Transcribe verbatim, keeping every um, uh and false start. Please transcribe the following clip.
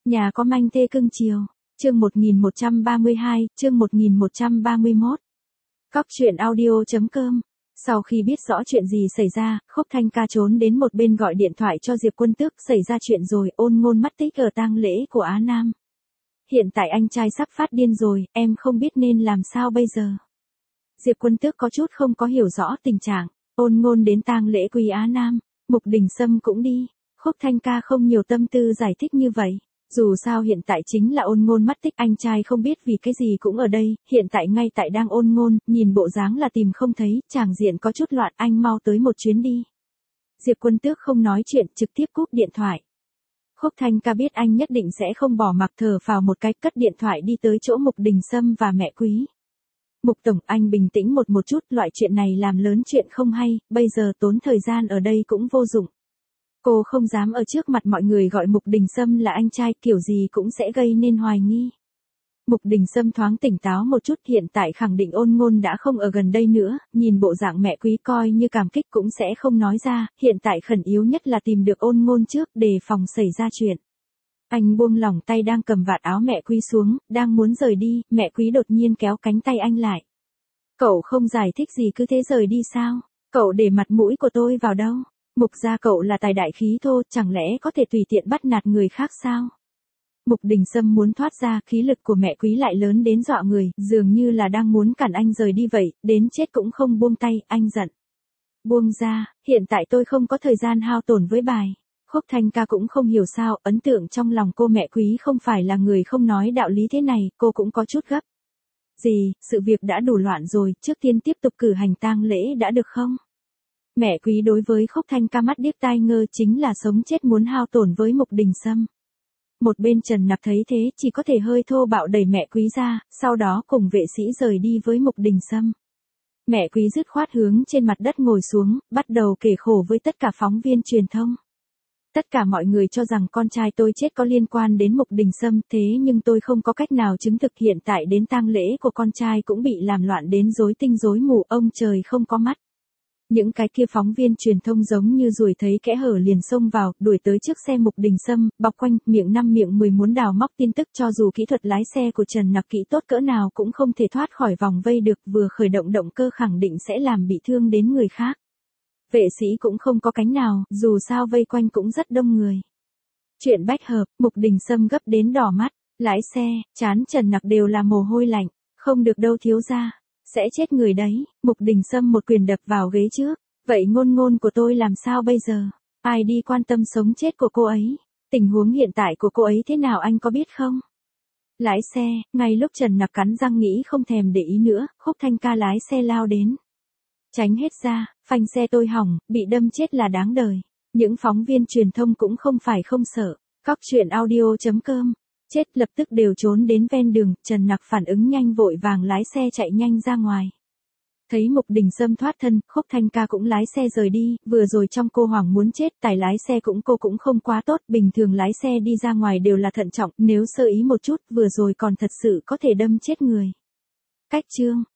Nhà có manh thê cưng chiều. Chương một nghìn một trăm ba mươi hai, chương một nghìn một trăm ba mươi mốt. Cóc truyện audio.com. Sau khi biết rõ chuyện gì xảy ra, Khúc Thanh Ca trốn đến một bên gọi điện thoại cho Diệp Quân Tước, xảy ra chuyện rồi, Ôn Ngôn mất tích ở tang lễ của Á Nam. Hiện tại anh trai sắp phát điên rồi, em không biết nên làm sao bây giờ. Diệp Quân Tước có chút không có hiểu rõ tình trạng, Ôn Ngôn đến tang lễ Quý Á Nam, Mục Đình Sâm cũng đi. Khúc Thanh Ca không nhiều tâm tư giải thích như vậy. Dù sao hiện tại chính là Ôn Ngôn mất tích, anh trai không biết vì cái gì cũng ở đây, hiện tại ngay tại đang Ôn Ngôn, nhìn bộ dáng là tìm không thấy, tràng diện có chút loạn, anh mau tới một chuyến đi. Diệp Quân Tước không nói chuyện, trực tiếp cúp điện thoại. Khúc Thanh Ca biết anh nhất định sẽ không bỏ mặc, thở phào một cái, cất điện thoại đi tới chỗ Mục Đình Sâm và mẹ Quý. Mục Tổng, anh bình tĩnh một một chút, loại chuyện này làm lớn chuyện không hay, bây giờ tốn thời gian ở đây cũng vô dụng. Cô không dám ở trước mặt mọi người gọi Mục Đình Sâm là anh trai, kiểu gì cũng sẽ gây nên hoài nghi. Mục Đình Sâm thoáng tỉnh táo một chút, hiện tại khẳng định Ôn Ngôn đã không ở gần đây nữa, nhìn bộ dạng mẹ Quý coi như cảm kích cũng sẽ không nói ra, hiện tại khẩn yếu nhất là tìm được Ôn Ngôn trước, đề phòng xảy ra chuyện. Anh buông lỏng tay đang cầm vạt áo mẹ Quý xuống, đang muốn rời đi, mẹ Quý đột nhiên kéo cánh tay anh lại. Cậu không giải thích gì cứ thế rời đi sao? Cậu để mặt mũi của tôi vào đâu? Mục gia cậu là tài đại khí thô, chẳng lẽ có thể tùy tiện bắt nạt người khác sao? Mục Đình Sâm muốn thoát ra, khí lực của mẹ Quý lại lớn đến dọa người, dường như là đang muốn cản anh rời đi vậy, đến chết cũng không buông tay, anh giận. Buông ra, hiện tại tôi không có thời gian hao tổn với bài. Khúc Thanh Ca cũng không hiểu sao, ấn tượng trong lòng cô mẹ Quý không phải là người không nói đạo lý thế này, cô cũng có chút gấp. Gì, sự việc đã đủ loạn rồi, trước tiên tiếp tục cử hành tang lễ đã được không? Mẹ Quý đối với Khúc Thanh Ca mắt điếc tai ngơ, chính là sống chết muốn hao tổn với Mục Đình Sâm. Một bên Trần Nặc thấy thế chỉ có thể hơi thô bạo đẩy mẹ Quý ra, sau đó cùng vệ sĩ rời đi với Mục Đình Sâm. Mẹ Quý dứt khoát hướng trên mặt đất ngồi xuống, bắt đầu kể khổ với tất cả phóng viên truyền thông. Tất cả mọi người cho rằng con trai tôi chết có liên quan đến Mục Đình Sâm, thế nhưng tôi không có cách nào chứng thực, hiện tại đến tang lễ của con trai cũng bị làm loạn đến rối tinh rối mù, ông trời không có mắt. Những cái kia phóng viên truyền thông giống như ruồi thấy kẽ hở liền xông vào, đuổi tới trước xe Mục Đình Sâm, bọc quanh, miệng năm miệng mười muốn đào móc tin tức, cho dù kỹ thuật lái xe của Trần Nặc kỹ tốt cỡ nào cũng không thể thoát khỏi vòng vây được, vừa khởi động động cơ khẳng định sẽ làm bị thương đến người khác. Vệ sĩ cũng không có cánh nào, dù sao vây quanh cũng rất đông người. Chuyện bách hợp, Mục Đình Sâm gấp đến đỏ mắt, lái xe, trán Trần Nặc đều là mồ hôi lạnh, không được đâu thiếu gia. Sẽ chết người đấy. Mục Đình Sâm một quyền đập vào ghế trước. Vậy Ngôn Ngôn của tôi làm sao bây giờ? Ai đi quan tâm sống chết của cô ấy? Tình huống hiện tại của cô ấy thế nào anh có biết không? Lái xe, ngay lúc Trần Nặc cắn răng nghĩ không thèm để ý nữa, Khúc Thanh Ca lái xe lao đến. Tránh hết ra, phanh xe tôi hỏng, bị đâm chết là đáng đời. Những phóng viên truyền thông cũng không phải không sợ. Cóc truyện audio.com. Chết lập tức đều trốn đến ven đường, Trần Nặc phản ứng nhanh vội vàng lái xe chạy nhanh ra ngoài. Thấy Mục Đình Sâm thoát thân, Khúc Thanh Ca cũng lái xe rời đi, vừa rồi trong cô hoảng muốn chết, tài lái xe cũng cô cũng không quá tốt, bình thường lái xe đi ra ngoài đều là thận trọng, nếu sơ ý một chút, vừa rồi còn thật sự có thể đâm chết người. Cách chương